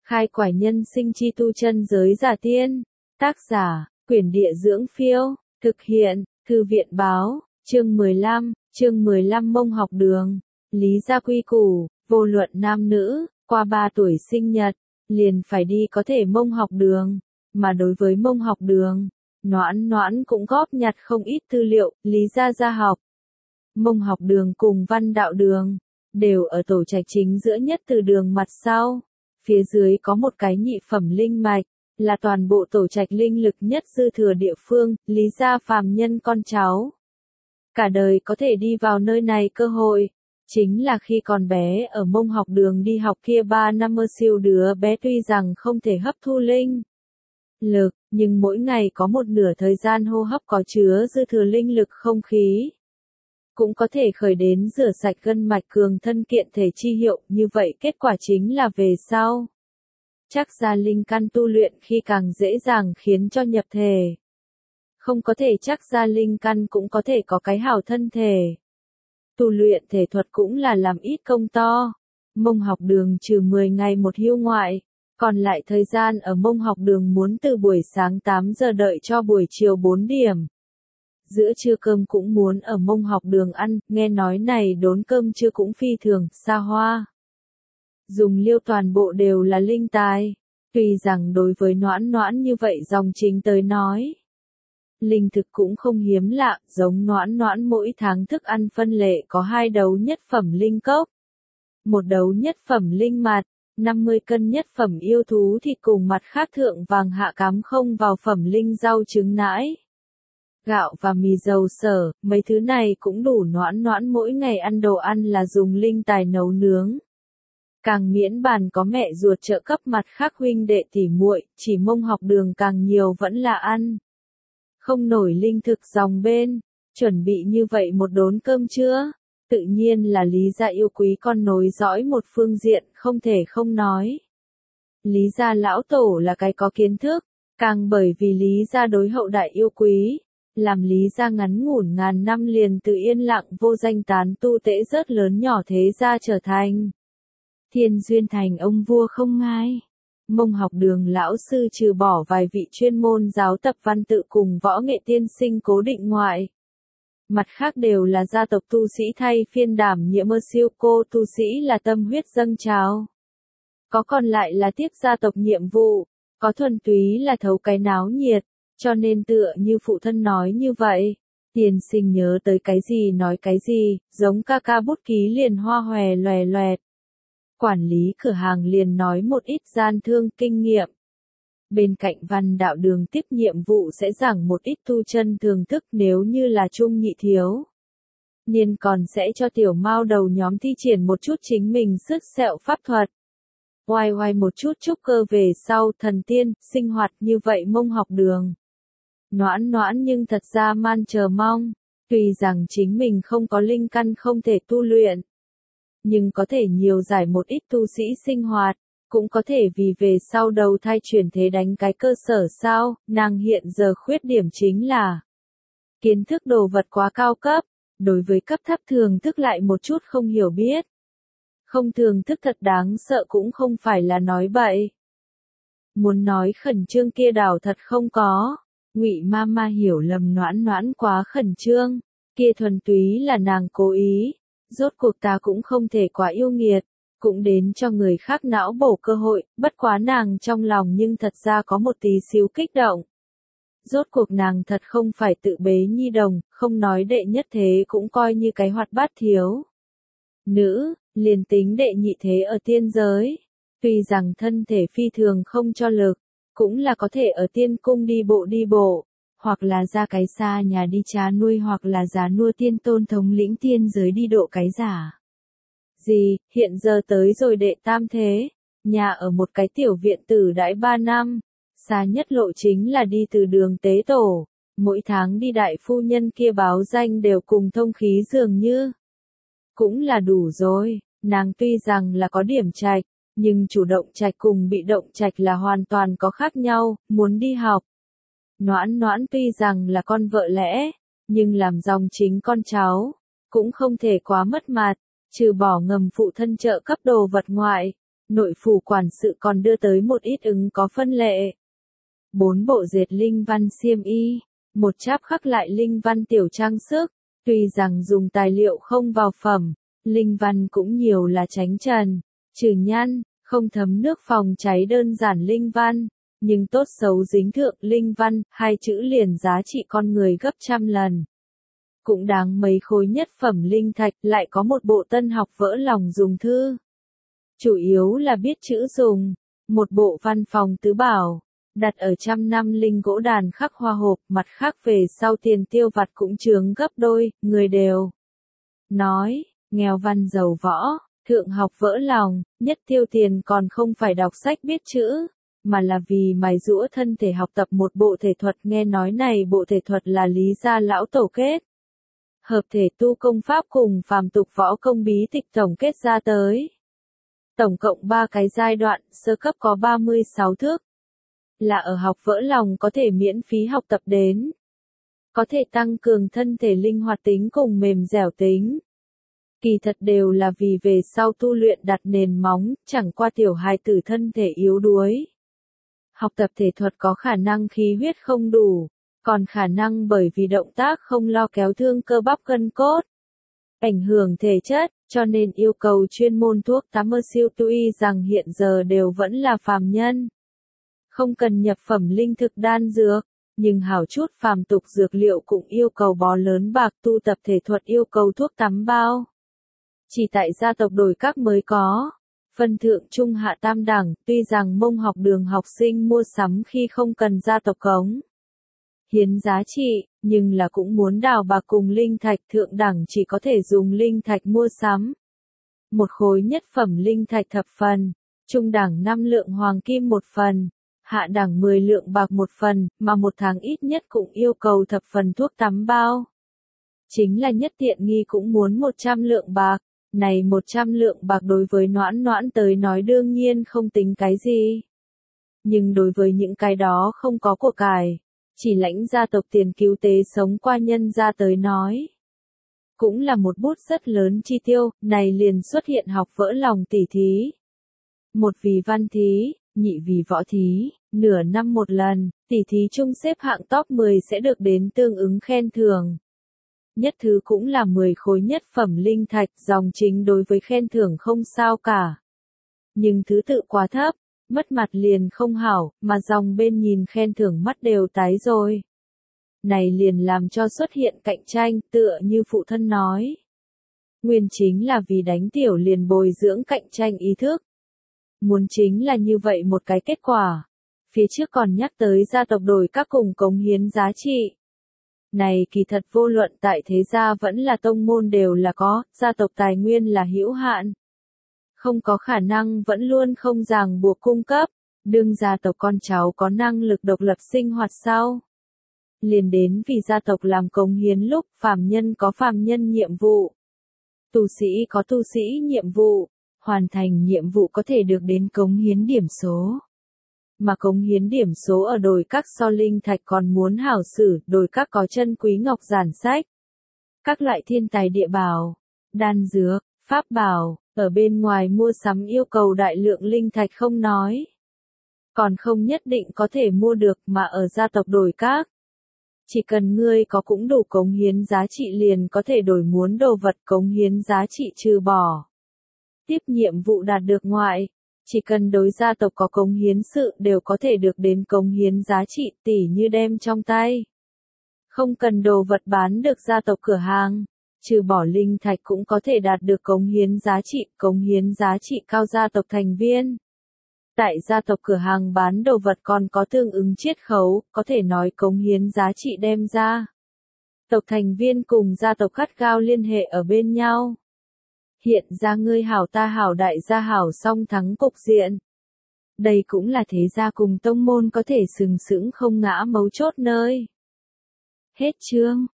Khai quải nhân sinh chi tu chân giới giả tiên. Tác giả, Quyển Địa Dưỡng Phiêu. Thực hiện, Thư viện Báo. Chương 15 Mông học đường. Lý gia quy củ, vô luận nam nữ, qua 3 tuổi sinh nhật, liền phải đi có thể Mông học đường. Mà đối với Mông học đường, Noãn cũng góp nhặt không ít tư liệu, Lý gia học. Mông học đường cùng Văn đạo đường, đều ở tổ trạch chính giữa nhất từ đường mặt sau. Phía dưới có một cái nhị phẩm linh mạch, là toàn bộ tổ trạch linh lực nhất dư thừa địa phương, Lý gia phàm nhân con cháu. Cả đời có thể đi vào nơi này cơ hội, chính là khi còn bé ở Mông học đường đi học kia 3 năm mơ siêu đứa bé tuy rằng không thể hấp thu linh lực, nhưng mỗi ngày có một nửa thời gian hô hấp có chứa dư thừa linh lực không khí. Cũng có thể khởi đến rửa sạch gân mạch cường thân kiện thể chi hiệu, như vậy kết quả chính là về sau. Chắc ra linh căn tu luyện khi càng dễ dàng khiến cho nhập thể. Không có thể chắc ra linh căn cũng có thể có cái hảo thân thể. Tu luyện thể thuật cũng là làm ít công to. Mông học đường trừ 10 ngày một hiêu ngoại, còn lại thời gian ở Mông học đường muốn từ buổi sáng 8 giờ đợi cho buổi chiều 4 điểm. Giữa trưa cơm cũng muốn ở Mông học đường ăn, nghe nói này đốn cơm trưa cũng phi thường, xa hoa. Dùng liêu toàn bộ đều là linh tài, tuy rằng đối với Noãn như vậy dòng chính tới nói. Linh thực cũng không hiếm lạ, giống Noãn mỗi tháng thức ăn phân lệ có 2 đấu nhất phẩm linh cốc, 1 đấu nhất phẩm linh mạt, 50 cân nhất phẩm yêu thú thịt cùng mặt khác thượng vàng hạ cám không vào phẩm linh rau trứng nãi. Gạo và mì dầu sở, mấy thứ này cũng đủ Noãn mỗi ngày ăn đồ ăn là dùng linh tài nấu nướng. Càng miễn bàn có mẹ ruột trợ cấp mặt khác huynh đệ tỉ muội, chỉ Mông học đường càng nhiều vẫn là ăn. Không nổi linh thực dòng bên, chuẩn bị như vậy một đốn cơm trưa, tự nhiên là Lý gia yêu quý con nối dõi một phương diện, không thể không nói. Lý gia lão tổ là cái có kiến thức, càng bởi vì Lý gia đối hậu đại yêu quý. Làm Lý gia ngắn ngủn ngàn năm liền từ yên lặng vô danh tán tu tễ rớt lớn nhỏ thế gia trở thành Thiên Duyên thành ông vua không ngai. Mông học đường lão sư trừ bỏ vài vị chuyên môn giáo tập văn tự cùng võ nghệ tiên sinh cố định ngoại. Mặt khác đều là gia tộc tu sĩ thay phiên đảm nhiệm mơ siêu cô tu sĩ là tâm huyết dâng trào. Có còn lại là tiếp gia tộc nhiệm vụ, có thuần túy là thấu cái náo nhiệt. Cho nên tựa như phụ thân nói như vậy, tiên sinh nhớ tới cái gì nói cái gì, giống ca bút ký liền hoa hòe loè loẹt. Quản lý cửa hàng liền nói một ít gian thương kinh nghiệm. Bên cạnh Văn đạo đường tiếp nhiệm vụ sẽ giảng một ít tu chân thường thức nếu như là trung nhị thiếu. Niên còn sẽ cho tiểu mao đầu nhóm thi triển một chút chính mình sứt sẹo pháp thuật. Oai một chút trúc cơ về sau thần tiên, sinh hoạt như vậy Mông học đường. Noãn nhưng thật ra man chờ mong, tuy rằng chính mình không có linh căn không thể tu luyện, nhưng có thể nhiều giải một ít tu sĩ sinh hoạt, cũng có thể vì về sau đầu thai chuyển thế đánh cái cơ sở sao, nàng hiện giờ khuyết điểm chính là kiến thức đồ vật quá cao cấp, đối với cấp thấp thường thức lại một chút không hiểu biết. Không thường thức thật đáng sợ cũng không phải là nói bậy. Muốn nói khẩn trương kia đảo thật không có. Ngụy Mama hiểu lầm Noãn quá khẩn trương, kia thuần túy là nàng cố ý, rốt cuộc ta cũng không thể quá yêu nghiệt, cũng đến cho người khác não bổ cơ hội, bất quá nàng trong lòng nhưng thật ra có một tí xíu kích động. Rốt cuộc nàng thật không phải tự bế nhi đồng, không nói đệ nhất thế cũng coi như cái hoạt bát thiếu. Nữ, liền tính đệ nhị thế ở tiên giới, tuy rằng thân thể phi thường không cho lực. Cũng là có thể ở tiên cung đi bộ, hoặc là ra cái xa nhà đi trá nuôi hoặc là giá nua tiên tôn thống lĩnh tiên giới đi độ cái giả. Gì, hiện giờ tới rồi đệ tam thế, nhà ở một cái tiểu viện tử đãi 3 năm, xa nhất lộ chính là đi từ đường tế tổ, mỗi tháng đi đại phu nhân kia báo danh đều cùng thông khí dường như. Cũng là đủ rồi, nàng tuy rằng là có điểm trạch. Nhưng chủ động trạch cùng bị động trạch là hoàn toàn có khác nhau, muốn đi học. Noãn tuy rằng là con vợ lẽ, nhưng làm dòng chính con cháu, cũng không thể quá mất mặt, trừ bỏ ngầm phụ thân trợ cấp đồ vật ngoại, nội phủ quản sự còn đưa tới một ít ứng có phân lệ. 4 bộ dệt linh văn xiêm y, một cháp khắc lại linh văn tiểu trang sức, tuy rằng dùng tài liệu không vào phẩm, linh văn cũng nhiều là tránh trần, trừ nhăn, không thấm nước phòng cháy đơn giản linh văn, nhưng tốt xấu dính thượng linh văn, hai chữ liền giá trị con người gấp trăm lần. Cũng đáng mấy khối nhất phẩm linh thạch, lại có một bộ tân học vỡ lòng dùng thư. Chủ yếu là biết chữ dùng, một bộ văn phòng tứ bảo, đặt ở 100 năm linh gỗ đàn khắc hoa hộp, mặt khác về sau tiền tiêu vặt cũng chướng gấp đôi, người đều nói, nghèo văn giàu võ, thượng học vỡ lòng, nhất tiêu tiền còn không phải đọc sách biết chữ, mà là vì mài giũa thân thể học tập một bộ thể thuật. Nghe nói này bộ thể thuật là Lý gia lão tổ kết hợp thể tu công pháp cùng phàm tục võ công bí tịch tổng kết ra tới. Tổng cộng 3 cái giai đoạn, sơ cấp có 36 thước. Là ở học vỡ lòng có thể miễn phí học tập đến. Có thể tăng cường thân thể linh hoạt tính cùng mềm dẻo tính. Kỳ thật đều là vì về sau tu luyện đặt nền móng, chẳng qua tiểu hài tử thân thể yếu đuối. Học tập thể thuật có khả năng khí huyết không đủ, còn khả năng bởi vì động tác không lo kéo thương cơ bắp gân cốt, ảnh hưởng thể chất, cho nên yêu cầu chuyên môn thuốc tắm siêu tuy rằng hiện giờ đều vẫn là phàm nhân. Không cần nhập phẩm linh thực đan dược, nhưng hảo chút phàm tục dược liệu cũng yêu cầu bó lớn bạc, tu tập thể thuật yêu cầu thuốc tắm bao. Chỉ tại gia tộc đổi các mới có. Phân thượng trung hạ tam đẳng, tuy rằng Mông học đường học sinh mua sắm khi không cần gia tộc cống hiến giá trị, nhưng là cũng muốn đào bạc cùng linh thạch. Thượng đẳng chỉ có thể dùng linh thạch mua sắm. Một khối nhất phẩm linh thạch thập phần, trung đẳng 5 lượng hoàng kim một phần, hạ đẳng 10 lượng bạc một phần, mà một tháng ít nhất cũng yêu cầu thập phần thuốc tắm bao. Chính là nhất tiện nghi cũng muốn 100 lượng bạc. Này 100 lượng bạc đối với Noãn Noãn tới nói đương nhiên không tính cái gì. Nhưng đối với những cái đó không có của cải, chỉ lãnh gia tộc tiền cứu tế sống qua nhân gia tới nói. Cũng là một bút rất lớn chi tiêu, này liền xuất hiện học vỡ lòng tỉ thí. Một vì văn thí, nhị vì võ thí, nửa năm một lần, tỉ thí chung xếp hạng top 10 sẽ được đến tương ứng khen thưởng. Nhất thứ cũng là 10 khối nhất phẩm linh thạch, dòng chính đối với khen thưởng không sao cả. Nhưng thứ tự quá thấp, mất mặt liền không hảo, mà dòng bên nhìn khen thưởng mắt đều tái rồi. Này liền làm cho xuất hiện cạnh tranh, tựa như phụ thân nói. Nguyên chính là vì đánh tiểu liền bồi dưỡng cạnh tranh ý thức. Muốn chính là như vậy một cái kết quả. Phía trước còn nhắc tới gia tộc đổi các cùng cống hiến giá trị. Này kỳ thật vô luận tại thế gia vẫn là tông môn đều là có, gia tộc tài nguyên là hữu hạn. Không có khả năng vẫn luôn không ràng buộc cung cấp, đương gia tộc con cháu có năng lực độc lập sinh hoạt sau. Liền đến vì gia tộc làm cống hiến lúc phàm nhân có phàm nhân nhiệm vụ. Tu sĩ có tu sĩ nhiệm vụ, hoàn thành nhiệm vụ có thể được đến cống hiến điểm số. Mà cống hiến điểm số ở đồi các so linh thạch còn muốn hảo sử, đồi các có chân quý ngọc giản sách. Các loại thiên tài địa bảo, đan dược, pháp bảo, ở bên ngoài mua sắm yêu cầu đại lượng linh thạch không nói. Còn không nhất định có thể mua được mà ở gia tộc đồi các. Chỉ cần ngươi có cũng đủ cống hiến giá trị liền có thể đổi muốn đồ vật cống hiến giá trị trừ bỏ. Tiếp nhiệm vụ đạt được ngoại. Chỉ cần đối gia tộc có cống hiến sự đều có thể được đến cống hiến giá trị tỉ như đem trong tay. Không cần đồ vật bán được gia tộc cửa hàng, trừ bỏ linh thạch cũng có thể đạt được cống hiến giá trị cao gia tộc thành viên. Tại gia tộc cửa hàng bán đồ vật còn có tương ứng chiết khấu, có thể nói cống hiến giá trị đem ra. Tộc thành viên cùng gia tộc gắt gao liên hệ ở bên nhau. Hiện ra ngươi hảo ta hảo đại gia hảo song thắng cục diện. Đây cũng là thế gia cùng tông môn có thể sừng sững không ngã mấu chốt nơi. Hết chương.